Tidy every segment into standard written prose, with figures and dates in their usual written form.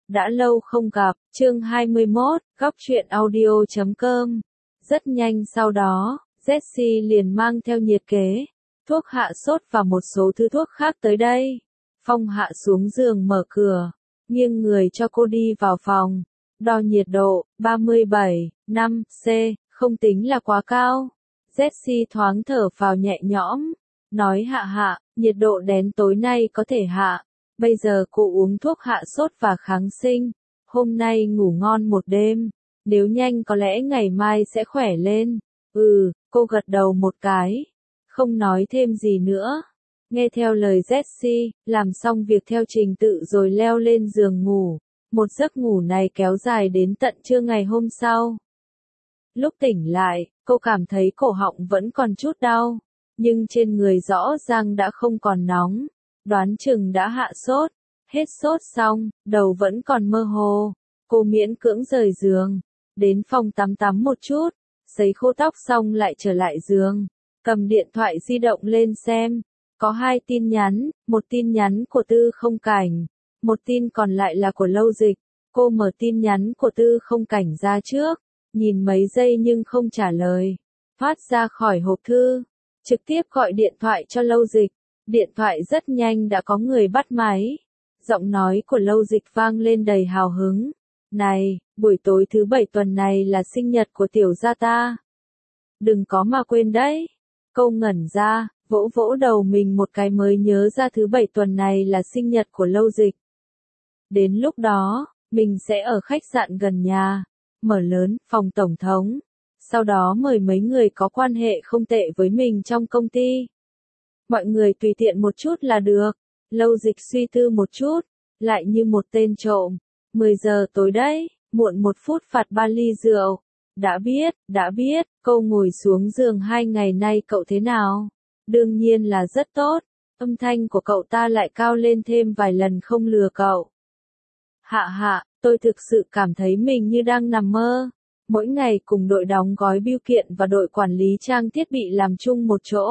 Đã lâu không gặp, chương 21, góc truyện audio.com. Rất nhanh sau đó, Jessie liền mang theo nhiệt kế, thuốc hạ sốt và một số thứ thuốc khác tới đây. Phong hạ xuống giường mở cửa, nghiêng người cho cô đi vào phòng. Đo nhiệt độ, 37,5 C, không tính là quá cao. Jessie thoáng thở phào nhẹ nhõm, nói hạ, nhiệt độ đến tối nay có thể hạ. Bây giờ cô uống thuốc hạ sốt và kháng sinh, hôm nay ngủ ngon một đêm, nếu nhanh có lẽ ngày mai sẽ khỏe lên. Cô gật đầu một cái, không nói thêm gì nữa. Nghe theo lời Jessie, làm xong việc theo trình tự rồi leo lên giường ngủ. Một giấc ngủ này kéo dài đến tận trưa ngày hôm sau. Lúc tỉnh lại, cô cảm thấy cổ họng vẫn còn chút đau, nhưng trên người rõ ràng đã không còn nóng. Đoán chừng đã hạ sốt. Hết sốt xong, đầu vẫn còn mơ hồ. Cô miễn cưỡng rời giường, đến phòng tắm một chút, sấy khô tóc xong lại trở lại giường, cầm điện thoại di động lên xem. Có 2 tin nhắn, một tin nhắn của Tư Không Cảnh, một tin còn lại là của Lâu Dịch. Cô mở tin nhắn của Tư Không Cảnh ra trước, nhìn mấy giây nhưng không trả lời. Thoát ra khỏi hộp thư, trực tiếp gọi điện thoại cho Lâu Dịch. Điện thoại rất nhanh đã có người bắt máy. Giọng nói của Lâu Dịch vang lên đầy hào hứng. Này, buổi tối thứ 7 tuần này là sinh nhật của tiểu gia ta. Đừng có mà quên đấy. Câu ngẩn ra, vỗ đầu mình một cái mới nhớ ra thứ 7 tuần này là sinh nhật của Lâu Dịch. Đến lúc đó, mình sẽ ở khách sạn gần nhà, mở lớn, phòng tổng thống. Sau đó mời mấy người có quan hệ không tệ với mình trong công ty. Mọi người tùy tiện một chút là được. Lâu Dịch suy tư một chút, lại như một tên trộm. 10 giờ tối đấy, muộn 1 phút phạt 3 ly rượu. Đã biết, cô ngồi xuống giường 2 ngày nay cậu thế nào? Đương nhiên là rất tốt. Âm thanh của cậu ta lại cao lên thêm vài lần không lừa cậu. Hạ, tôi thực sự cảm thấy mình như đang nằm mơ. Mỗi ngày cùng đội đóng gói bưu kiện và đội quản lý trang thiết bị làm chung một chỗ.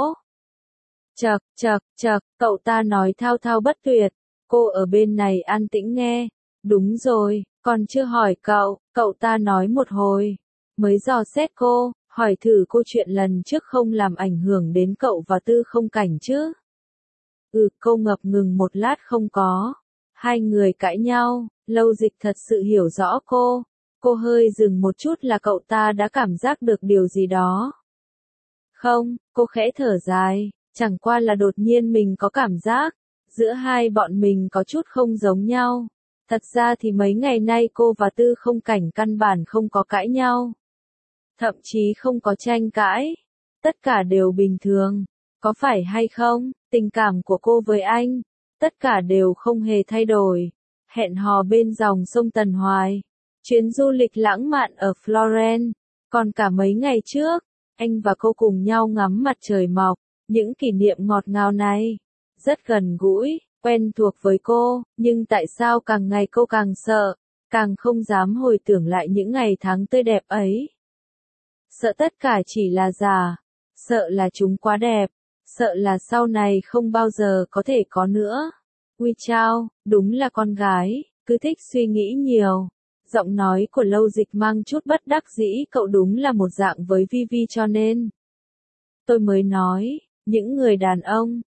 Chậc, cậu ta nói thao thao bất tuyệt. Cô ở bên này an tĩnh nghe. Đúng rồi, còn chưa hỏi cậu ta nói một hồi. Mới dò xét cô, hỏi thử cô chuyện lần trước không làm ảnh hưởng đến cậu và Tư Không Cảnh chứ. Cô ngập ngừng một lát không có. 2 người cãi nhau, Lâu Dịch thật sự hiểu rõ cô. Cô hơi dừng một chút là cậu ta đã cảm giác được điều gì đó. Không, cô khẽ thở dài. Chẳng qua là đột nhiên mình có cảm giác, giữa hai bọn mình có chút không giống nhau. Thật ra thì mấy ngày nay cô và Tư Không Cảnh căn bản không có cãi nhau. Thậm chí không có tranh cãi. Tất cả đều bình thường. Có phải hay không, tình cảm của cô với anh, tất cả đều không hề thay đổi. Hẹn hò bên dòng sông Tần Hoài. Chuyến du lịch lãng mạn ở Florence. Còn cả mấy ngày trước, anh và cô cùng nhau ngắm mặt trời mọc. Những kỷ niệm ngọt ngào này, rất gần gũi, quen thuộc với cô, nhưng tại sao càng ngày cô càng sợ, càng không dám hồi tưởng lại những ngày tháng tươi đẹp ấy. Sợ tất cả chỉ là giả, sợ là chúng quá đẹp, sợ là sau này không bao giờ có thể có nữa. Ui chao, đúng là con gái, cứ thích suy nghĩ nhiều. Giọng nói của Lâu Dịch mang chút bất đắc dĩ, cậu đúng là một dạng với Vivi cho nên. Tôi mới nói. Những người đàn ông,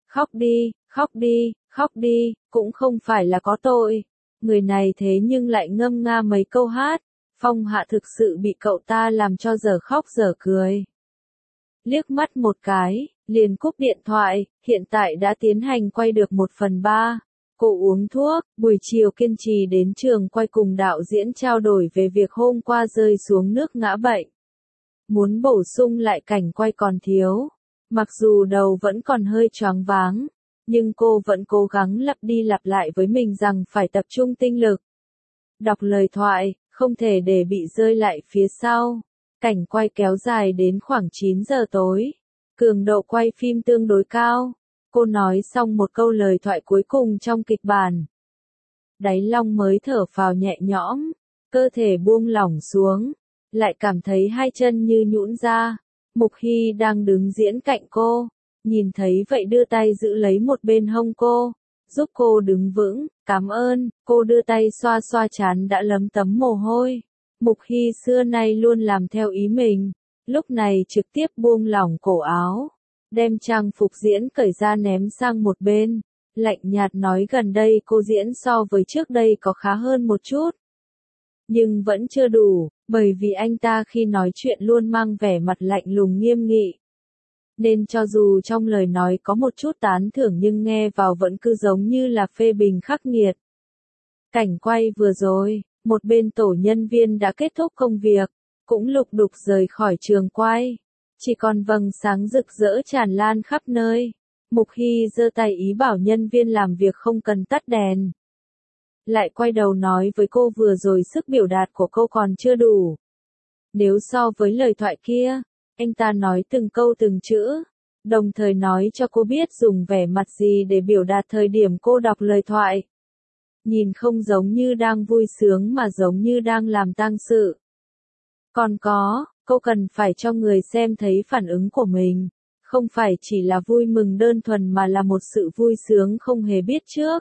khóc đi, cũng không phải là có tội. Người này thế nhưng lại ngâm nga mấy câu hát. Phong Hạ thực sự bị cậu ta làm cho dở khóc dở cười. Liếc mắt một cái, liền cúp điện thoại, hiện tại đã tiến hành quay được 1/3. Cô uống thuốc, buổi chiều kiên trì đến trường quay cùng đạo diễn trao đổi về việc hôm qua rơi xuống nước ngã bệnh. Muốn bổ sung lại cảnh quay còn thiếu. Mặc dù đầu vẫn còn hơi choáng váng, nhưng cô vẫn cố gắng lặp đi lặp lại với mình rằng phải tập trung tinh lực. Đọc lời thoại, không thể để bị rơi lại phía sau. Cảnh quay kéo dài đến khoảng 9 giờ tối. Cường độ quay phim tương đối cao. Cô nói xong một câu lời thoại cuối cùng trong kịch bản. Đáy lòng mới thở phào nhẹ nhõm, cơ thể buông lỏng xuống, lại cảm thấy 2 chân như nhũn ra. Mục Hy đang đứng diễn cạnh cô, nhìn thấy vậy đưa tay giữ lấy một bên hông cô, giúp cô đứng vững, cảm ơn, cô đưa tay xoa xoa trán đã lấm tấm mồ hôi. Mục Hy xưa nay luôn làm theo ý mình, lúc này trực tiếp buông lỏng cổ áo, đem trang phục diễn cởi ra ném sang một bên, lạnh nhạt nói gần đây cô diễn so với trước đây có khá hơn một chút. Nhưng vẫn chưa đủ, bởi vì anh ta khi nói chuyện luôn mang vẻ mặt lạnh lùng nghiêm nghị. Nên cho dù trong lời nói có một chút tán thưởng nhưng nghe vào vẫn cứ giống như là phê bình khắc nghiệt. Cảnh quay vừa rồi, một bên tổ nhân viên đã kết thúc công việc, cũng lục đục rời khỏi trường quay. Chỉ còn vầng sáng rực rỡ tràn lan khắp nơi. Mục Hy giơ tay ý bảo nhân viên làm việc không cần tắt đèn. Lại quay đầu nói với cô vừa rồi sức biểu đạt của cô còn chưa đủ. Nếu so với lời thoại kia, anh ta nói từng câu từng chữ, đồng thời nói cho cô biết dùng vẻ mặt gì để biểu đạt thời điểm cô đọc lời thoại. Nhìn không giống như đang vui sướng mà giống như đang làm tang sự. Còn có, cô cần phải cho người xem thấy phản ứng của mình, không phải chỉ là vui mừng đơn thuần mà là một sự vui sướng không hề biết trước.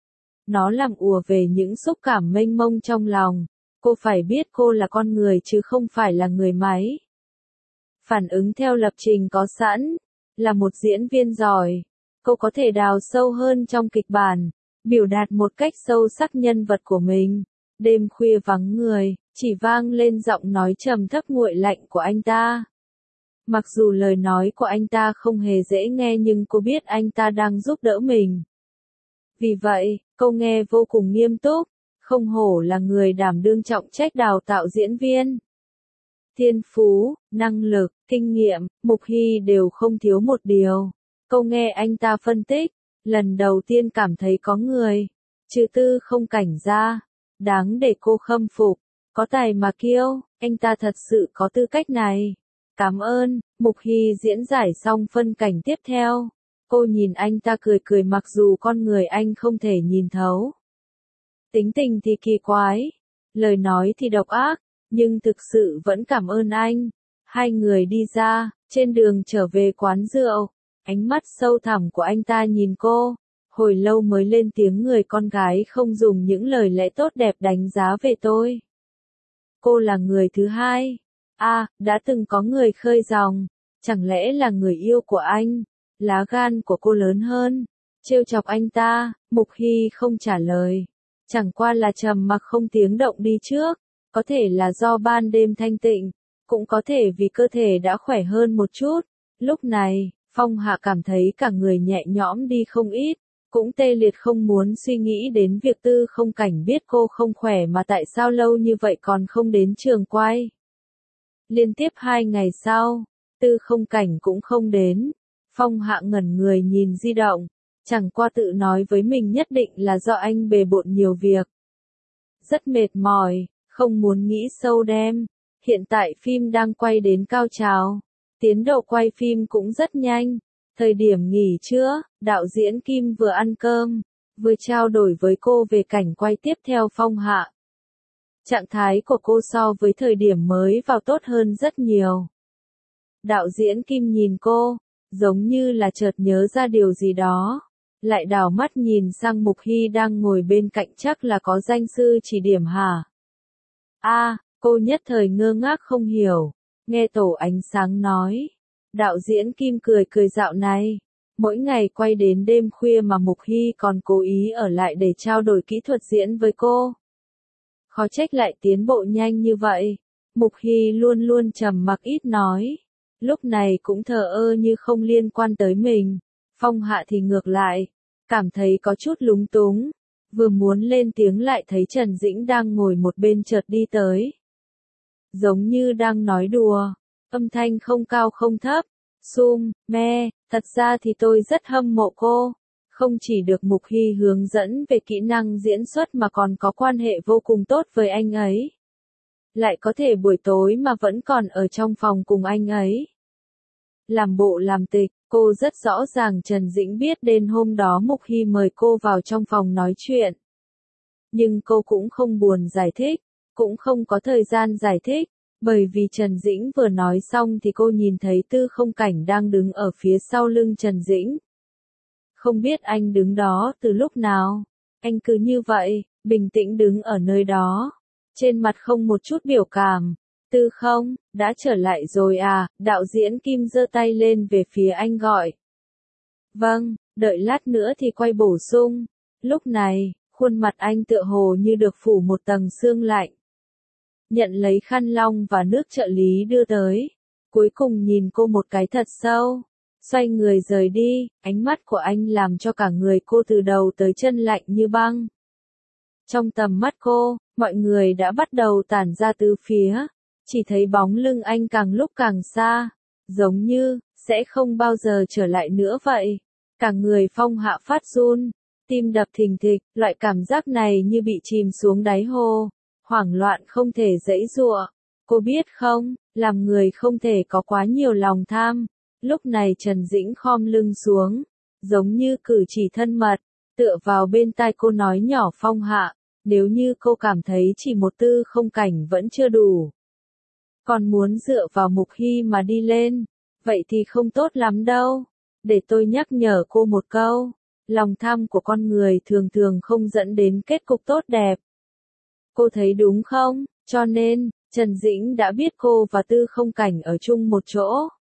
Nó làm ùa về những xúc cảm mênh mông trong lòng, cô phải biết cô là con người chứ không phải là người máy. Phản ứng theo lập trình có sẵn, là một diễn viên giỏi, cô có thể đào sâu hơn trong kịch bản, biểu đạt một cách sâu sắc nhân vật của mình. Đêm khuya vắng người, chỉ vang lên giọng nói trầm thấp nguội lạnh của anh ta. Mặc dù lời nói của anh ta không hề dễ nghe nhưng cô biết anh ta đang giúp đỡ mình. Vì vậy, cô nghe vô cùng nghiêm túc, không hổ là người đảm đương trọng trách đào tạo diễn viên. Thiên phú, năng lực, kinh nghiệm, Mục Hy đều không thiếu một điều. Cô nghe anh ta phân tích, lần đầu tiên cảm thấy có người, trừ Tư Không Cảnh ra, đáng để cô khâm phục, có tài mà kiêu, anh ta thật sự có tư cách này. Cảm ơn, Mục Hy diễn giải xong phân cảnh tiếp theo. Cô nhìn anh ta cười cười mặc dù con người anh không thể nhìn thấu. Tính tình thì kỳ quái, lời nói thì độc ác, nhưng thực sự vẫn cảm ơn anh. Hai người đi ra, trên đường trở về quán rượu, ánh mắt sâu thẳm của anh ta nhìn cô, hồi lâu mới lên tiếng người con gái không dùng những lời lẽ tốt đẹp đánh giá về tôi. Cô là người thứ hai. Đã từng có người khơi dòng, chẳng lẽ là người yêu của anh? Lá gan của cô lớn hơn, trêu chọc anh ta. Mục Hy không trả lời, chẳng qua là trầm mặc không tiếng động đi trước, có thể là do ban đêm thanh tịnh, cũng có thể vì cơ thể đã khỏe hơn một chút. Lúc này, Phong Hạ cảm thấy cả người nhẹ nhõm đi không ít, cũng tê liệt không muốn suy nghĩ đến việc Tư Không Cảnh biết cô không khỏe mà tại sao lâu như vậy còn không đến trường quay. Liên tiếp 2 ngày sau, Tư Không Cảnh cũng không đến. Phong Hạ ngẩn người nhìn di động, chẳng qua tự nói với mình nhất định là do anh bề bộn nhiều việc. Rất mệt mỏi, không muốn nghĩ sâu đêm. Hiện tại phim đang quay đến cao trào, tiến độ quay phim cũng rất nhanh. Thời điểm nghỉ trưa, đạo diễn Kim vừa ăn cơm, vừa trao đổi với cô về cảnh quay tiếp theo Phong Hạ. Trạng thái của cô so với thời điểm mới vào tốt hơn rất nhiều. Đạo diễn Kim nhìn cô, giống như là chợt nhớ ra điều gì đó, lại đảo mắt nhìn sang Mục Hy đang ngồi bên cạnh chắc là có danh sư chỉ điểm hả? Cô nhất thời ngơ ngác không hiểu, nghe Tổ Ánh Sáng nói. Đạo diễn Kim cười cười dạo này, mỗi ngày quay đến đêm khuya mà Mục Hy còn cố ý ở lại để trao đổi kỹ thuật diễn với cô. Khó trách lại tiến bộ nhanh như vậy. Mục Hy luôn luôn trầm mặc ít nói, lúc này cũng thờ ơ như không liên quan tới mình. Phong Hạ thì ngược lại, cảm thấy có chút lúng túng, vừa muốn lên tiếng lại thấy Trần Dĩnh đang ngồi một bên chợt đi tới. Giống như đang nói đùa, âm thanh không cao không thấp, thật ra thì tôi rất hâm mộ cô. Không chỉ được Mục Hy hướng dẫn về kỹ năng diễn xuất mà còn có quan hệ vô cùng tốt với anh ấy. Lại có thể buổi tối mà vẫn còn ở trong phòng cùng anh ấy. Làm bộ làm tịch, cô rất rõ ràng Trần Dĩnh biết đêm hôm đó Mục Hy mời cô vào trong phòng nói chuyện. Nhưng cô cũng không buồn giải thích, cũng không có thời gian giải thích, bởi vì Trần Dĩnh vừa nói xong thì cô nhìn thấy Tư Không Cảnh đang đứng ở phía sau lưng Trần Dĩnh. Không biết anh đứng đó từ lúc nào. Anh cứ như vậy, bình tĩnh đứng ở nơi đó. Trên mặt không một chút biểu cảm. Tư không, đã trở lại rồi à, đạo diễn Kim giơ tay lên về phía anh gọi. Vâng, đợi lát nữa thì quay bổ sung. Lúc này, khuôn mặt anh tựa hồ như được phủ một tầng sương lạnh. Nhận lấy khăn long và nước trợ lý đưa tới. Cuối cùng nhìn cô một cái thật sâu. Xoay người rời đi, ánh mắt của anh làm cho cả người cô từ đầu tới chân lạnh như băng. Trong tầm mắt cô, mọi người đã bắt đầu tản ra tứ phía. Chỉ thấy bóng lưng anh càng lúc càng xa. Giống như, sẽ không bao giờ trở lại nữa vậy. Cả người Phong Hạ phát run, tim đập thình thịch, loại cảm giác này như bị chìm xuống đáy hồ. Hoảng loạn không thể giãy giụa. Cô biết không, làm người không thể có quá nhiều lòng tham. Lúc này Trần Dĩnh khom lưng xuống, giống như cử chỉ thân mật, tựa vào bên tai cô nói nhỏ Phong Hạ, nếu như cô cảm thấy chỉ một Tư Không Cảnh vẫn chưa đủ. Còn muốn dựa vào Mục Hy mà đi lên, vậy thì không tốt lắm đâu. Để tôi nhắc nhở cô một câu, lòng tham của con người thường thường không dẫn đến kết cục tốt đẹp. Cô thấy đúng không? Cho nên, Trần Dĩnh đã biết cô và Tư Không Cảnh ở chung một chỗ.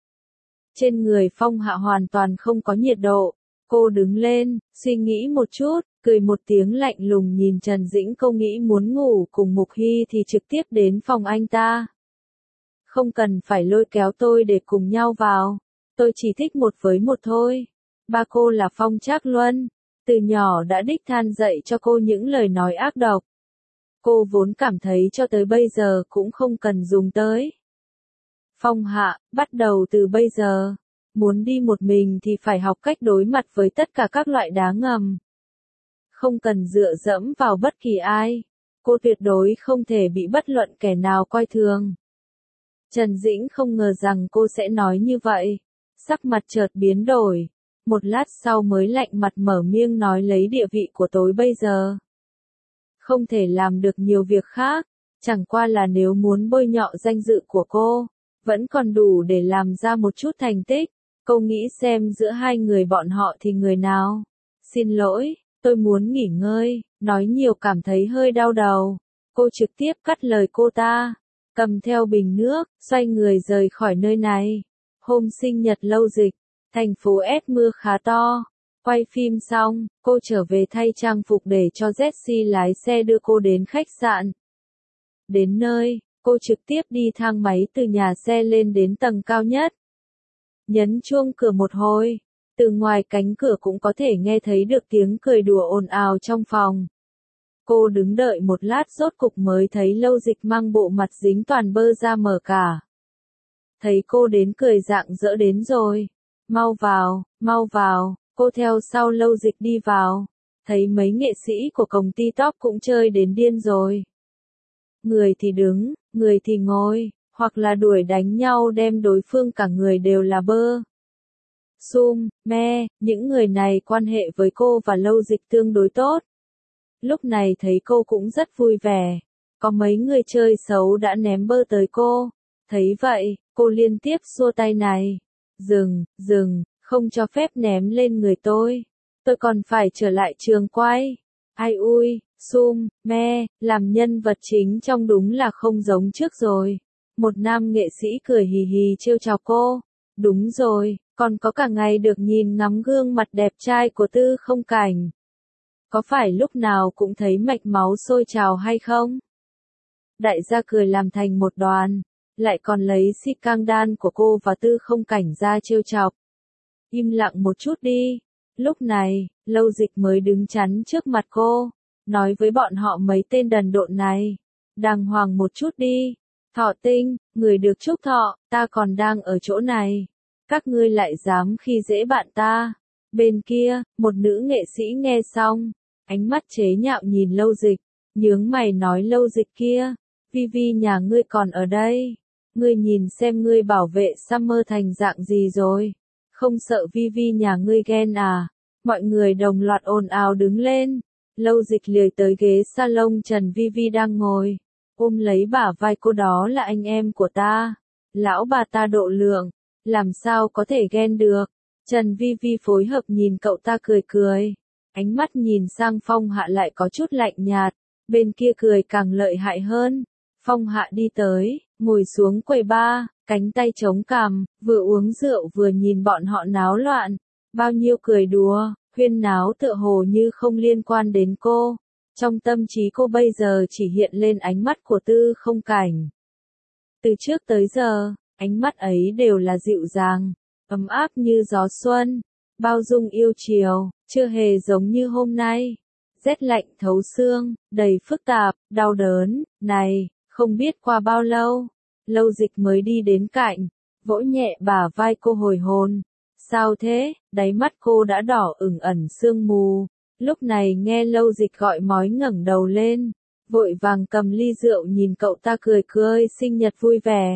Trên người Phong Hạ hoàn toàn không có nhiệt độ. Cô đứng lên, suy nghĩ một chút, cười một tiếng lạnh lùng nhìn Trần Dĩnh. Cô nghĩ muốn ngủ cùng Mục Hy thì trực tiếp đến phòng anh ta. Không cần phải lôi kéo tôi để cùng nhau vào. Tôi chỉ thích một với một thôi. Ba cô là Phong Trác Luân. Từ nhỏ đã đích thân dạy cho cô những lời nói ác độc. Cô vốn cảm thấy cho tới bây giờ cũng không cần dùng tới. Phong Hạ, bắt đầu từ bây giờ, muốn đi một mình thì phải học cách đối mặt với tất cả các loại đá ngầm. Không cần dựa dẫm vào bất kỳ ai. Cô tuyệt đối không thể bị bất luận kẻ nào coi thường. Trần Dĩnh không ngờ rằng cô sẽ nói như vậy. Sắc mặt chợt biến đổi. Một lát sau mới lạnh mặt mở miệng nói lấy địa vị của tôi bây giờ. Không thể làm được nhiều việc khác. Chẳng qua là nếu muốn bôi nhọ danh dự của cô, vẫn còn đủ để làm ra một chút thành tích. Cô nghĩ xem giữa hai người bọn họ thì người nào. Xin lỗi, tôi muốn nghỉ ngơi, nói nhiều cảm thấy hơi đau đầu. Cô trực tiếp cắt lời cô ta, cầm theo bình nước, xoay người rời khỏi nơi này. Hôm sinh nhật Lâu Dịch, thành phố S mưa khá to. Quay phim xong, cô trở về thay trang phục để cho Jessie lái xe đưa cô đến khách sạn. Đến nơi, cô trực tiếp đi thang máy từ nhà xe lên đến tầng cao nhất. Nhấn chuông cửa một hồi, từ ngoài cánh cửa cũng có thể nghe thấy được tiếng cười đùa ồn ào trong phòng. Cô đứng đợi một lát rốt cục mới thấy Lâu Dịch mang bộ mặt dính toàn bơ ra mở cả. Thấy cô đến cười rạng rỡ đến rồi. Mau vào, cô theo sau Lâu Dịch đi vào. Thấy mấy nghệ sĩ của công ty top cũng chơi đến điên rồi. Người thì đứng, người thì ngồi, hoặc là đuổi đánh nhau đem đối phương cả người đều là bơ. Những người này quan hệ với cô và Lâu Dịch tương đối tốt. Lúc này thấy cô cũng rất vui vẻ. Có mấy người chơi xấu đã ném bơ tới cô. Thấy vậy, cô liên tiếp xua tay này. Dừng, không cho phép ném lên người tôi. Tôi còn phải trở lại trường quay. Ai ui, làm nhân vật chính trong đúng là không giống trước rồi. Một nam nghệ sĩ cười hì hì trêu chọc cô. Đúng rồi, còn có cả ngày được nhìn ngắm gương mặt đẹp trai của Tư Không Cảnh. Có phải lúc nào cũng thấy mạch máu sôi trào hay không? Đại gia cười làm thành một đoàn, lại còn lấy si cang đan của cô và Tư Không Cảnh ra trêu chọc. Im lặng một chút đi. Lúc này, Lâu Dịch mới đứng chắn trước mặt cô, nói với bọn họ mấy tên đần độn này. Đàng hoàng một chút đi. Thọ Tinh, người được chúc thọ, ta còn đang ở chỗ này. Các ngươi lại dám khi dễ bạn ta. Bên kia, một nữ nghệ sĩ nghe xong, ánh mắt chế nhạo nhìn Lâu Dịch, nhướng mày nói Lâu Dịch kia, Vi nhà ngươi còn ở đây. Ngươi nhìn xem ngươi bảo vệ Summer thành dạng gì rồi. Không sợ Vi nhà ngươi ghen à? Mọi người đồng loạt ồn ào đứng lên. Lâu Dịch lười tới ghế salon Trần Vi đang ngồi, ôm lấy bả vai cô, đó là anh em của ta. Lão bà ta độ lượng, làm sao có thể ghen được. Trần Vi Vi phối hợp nhìn cậu ta cười cười. Ánh mắt nhìn sang Phong Hạ lại có chút lạnh nhạt, bên kia cười càng lợi hại hơn. Phong Hạ đi tới, ngồi xuống quầy bar, cánh tay chống cằm, vừa uống rượu vừa nhìn bọn họ náo loạn. Bao nhiêu cười đùa, huyên náo tựa hồ như không liên quan đến cô. Trong tâm trí cô bây giờ chỉ hiện lên ánh mắt của Tư Không Cảnh. Từ trước tới giờ, ánh mắt ấy đều là dịu dàng, ấm áp như gió xuân, bao dung yêu chiều, chưa hề giống như hôm nay. Rét lạnh thấu xương, đầy phức tạp, đau đớn, này, không biết qua bao lâu, Lâu Dịch mới đi đến cạnh, vỗ nhẹ bả vai cô hồi hồn. Sao thế, đáy mắt cô đã đỏ ửng ẩn sương mù, lúc này nghe Lâu Dịch gọi mói ngẩng đầu lên, vội vàng cầm ly rượu nhìn cậu ta cười cười sinh nhật vui vẻ.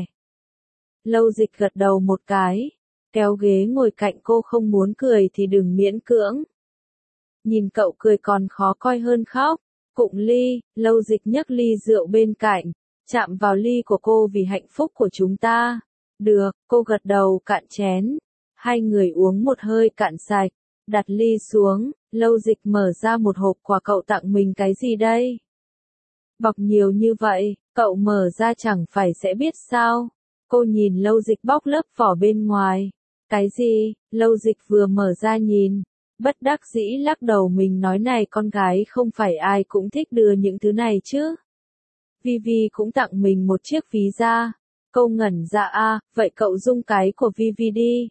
Lâu Dịch gật đầu một cái, kéo ghế ngồi cạnh cô không muốn cười thì đừng miễn cưỡng. Nhìn cậu cười còn khó coi hơn khóc, cụng ly, Lâu Dịch nhấc ly rượu bên cạnh, chạm vào ly của cô vì hạnh phúc của chúng ta. Được, cô gật đầu cạn chén. Hai người uống một hơi cạn sạch, đặt ly xuống, Lâu Dịch mở ra một hộp quà cậu tặng mình cái gì đây? Bọc nhiều như vậy, cậu mở ra chẳng phải sẽ biết sao? Cô nhìn Lâu Dịch bóc lớp vỏ bên ngoài. Cái gì? Lâu Dịch vừa mở ra nhìn, bất đắc dĩ lắc đầu mình nói này con gái không phải ai cũng thích đưa những thứ này chứ. Vi Vi cũng tặng mình một chiếc ví da. Cô ngẩn ra vậy cậu dung cái của Vi Vi đi.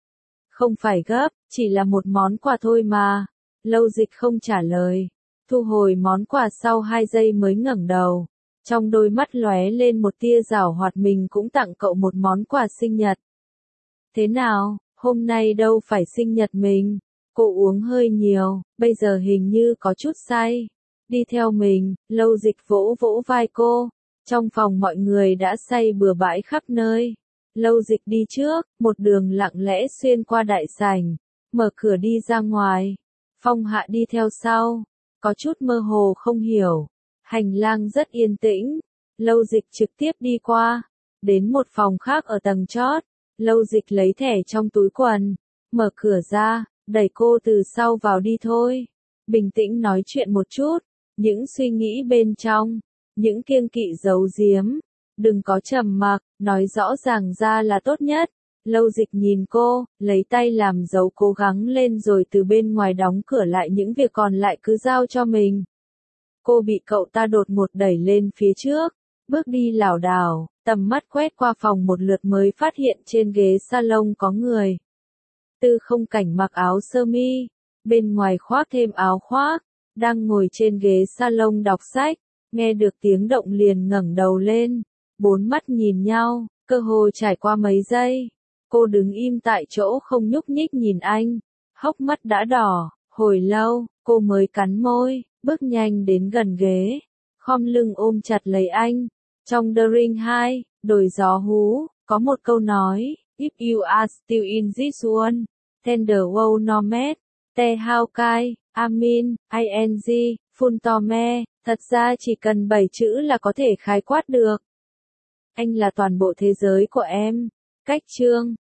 Không phải gấp, chỉ là một món quà thôi mà. Lâu Dịch không trả lời, thu hồi món quà sau 2 giây mới ngẩng đầu. Trong đôi mắt lóe lên một tia giảo hoạt mình cũng tặng cậu một món quà sinh nhật. Thế nào, hôm nay đâu phải sinh nhật mình, cô uống hơi nhiều, bây giờ hình như có chút say. Đi theo mình, Lâu Dịch vỗ vỗ vai cô, trong phòng mọi người đã say bừa bãi khắp nơi. Lâu Dịch đi trước, một đường lặng lẽ xuyên qua đại sảnh, mở cửa đi ra ngoài. Phong Hạ đi theo sau, có chút mơ hồ không hiểu. Hành lang rất yên tĩnh, Lâu Dịch trực tiếp đi qua, đến một phòng khác ở tầng chót. Lâu Dịch lấy thẻ trong túi quần, mở cửa ra, đẩy cô từ sau vào đi thôi. Bình tĩnh nói chuyện một chút, những suy nghĩ bên trong, những kiêng kỵ giấu giếm. Đừng có trầm mặc, nói rõ ràng ra là tốt nhất. Lâu Dịch nhìn cô, lấy tay làm dấu cố gắng lên rồi từ bên ngoài đóng cửa lại những việc còn lại cứ giao cho mình. Cô bị cậu ta đột ngột đẩy lên phía trước, bước đi lảo đảo, tầm mắt quét qua phòng một lượt mới phát hiện trên ghế salon có người. Tư Không Cảnh mặc áo sơ mi, bên ngoài khoác thêm áo khoác, đang ngồi trên ghế salon đọc sách, nghe được tiếng động liền ngẩng đầu lên, bốn mắt nhìn nhau, cơ hồ trải qua mấy giây. Cô đứng im tại chỗ không nhúc nhích nhìn anh, hốc mắt đã đỏ, hồi lâu, cô mới cắn môi, bước nhanh đến gần ghế, khom lưng ôm chặt lấy anh. Trong The Ring 2, Đồi Gió Hú, có một câu nói, If you are still in this one, then the world no met, te hao kai, amin, ing, phun tome, thật ra chỉ cần 7 chữ là có thể khái quát được. Anh là toàn bộ thế giới của em. Cách chương